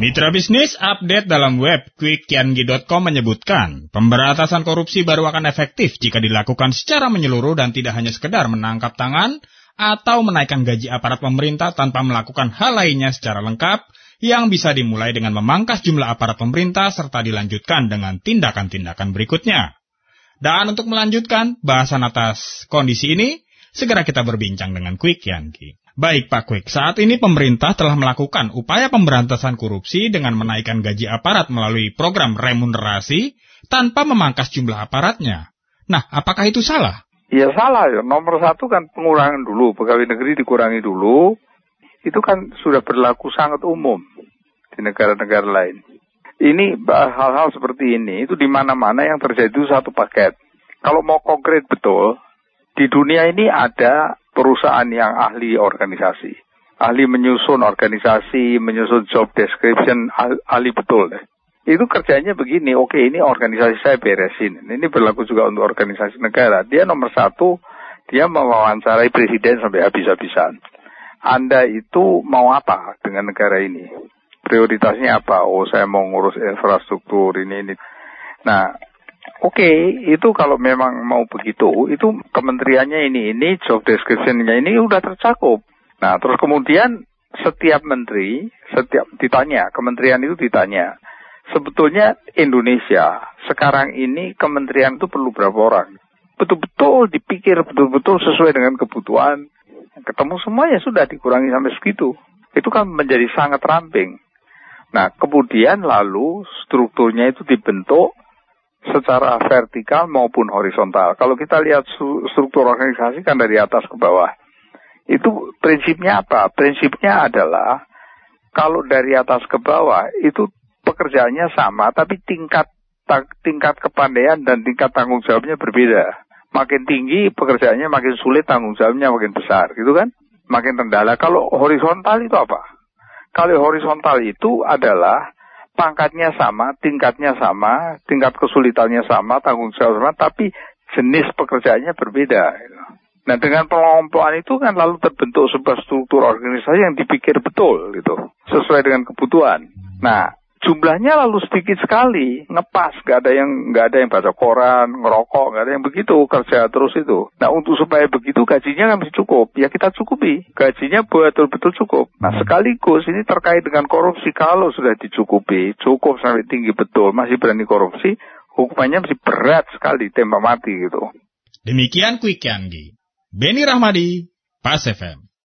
Mitra bisnis update dalam web quickkiangi.com menyebutkan, pemberantasan korupsi baru akan efektif jika dilakukan secara menyeluruh dan tidak hanya sekedar menangkap tangan atau menaikkan gaji aparat pemerintah tanpa melakukan hal lainnya secara lengkap, yang bisa dimulai dengan memangkas jumlah aparat pemerintah serta dilanjutkan dengan tindakan-tindakan berikutnya. Dan untuk melanjutkan bahasan atas kondisi ini, segera kita berbincang dengan Quick Kiangi. Baik Pak Quick, saat ini pemerintah telah melakukan upaya pemberantasan korupsi dengan menaikkan gaji aparat melalui program remunerasi tanpa memangkas jumlah aparatnya. Nah, apakah itu salah? Ya salah ya. Nomor satu kan pengurangan dulu, pegawai negeri dikurangi dulu. Itu kan sudah berlaku sangat umum di negara-negara lain. Ini hal-hal seperti ini, itu di mana-mana yang terjadi itu satu paket. Kalau mau konkret betul, di dunia ini ada perusahaan yang ahli organisasi. Ahli menyusun organisasi, menyusun job description, ahli betul deh. Itu kerjanya begini, oke ini organisasi saya beresin. Ini berlaku juga untuk organisasi negara. Dia nomor satu, dia mewawancarai presiden sampai habis-habisan. Anda itu mau apa dengan negara ini? Prioritasnya apa? Oh saya mau ngurus infrastruktur ini. Nah, oke, itu kalau memang mau begitu, itu kementeriannya ini job description-nya ini udah tercakup. Nah, terus kemudian setiap menteri, ditanya, kementerian itu ditanya, sebetulnya Indonesia sekarang ini kementerian itu perlu berapa orang? Betul-betul dipikir, betul-betul sesuai dengan kebutuhan. Ketemu semuanya sudah dikurangi sampai segitu. Itu kan menjadi sangat ramping. Nah, kemudian lalu strukturnya itu dibentuk secara vertikal maupun horizontal. Kalau kita lihat struktur organisasi kan dari atas ke bawah. Itu prinsipnya apa? Prinsipnya adalah kalau dari atas ke bawah itu pekerjaannya sama, tapi tingkat kepandaian dan tingkat tanggung jawabnya berbeda. Makin tinggi pekerjaannya makin sulit, tanggung jawabnya makin besar, gitu kan? Makin rendah. Kalau horizontal itu apa? Kalau horizontal itu adalah pangkatnya sama, tingkatnya sama, tingkat kesulitannya sama, tanggung jawab sama, tapi jenis pekerjaannya berbeda. Nah, dengan pelompokan itu kan lalu terbentuk sebuah struktur organisasi yang dipikir betul, gitu, sesuai dengan kebutuhan. Nah, jumlahnya lalu sedikit sekali, ngepas, nggak ada yang baca koran, ngerokok, nggak ada yang begitu, kerja terus itu. Nah, untuk supaya begitu gajinya kan mesti cukup, ya kita cukupi, gajinya betul-betul cukup. Nah, sekaligus ini terkait dengan korupsi, kalau sudah dicukupi, cukup sampai tinggi betul, masih berani korupsi, hukumannya mesti berat sekali, tembak mati gitu. Demikian Quick Kiangi. Beni Rahmadi, Pas FM.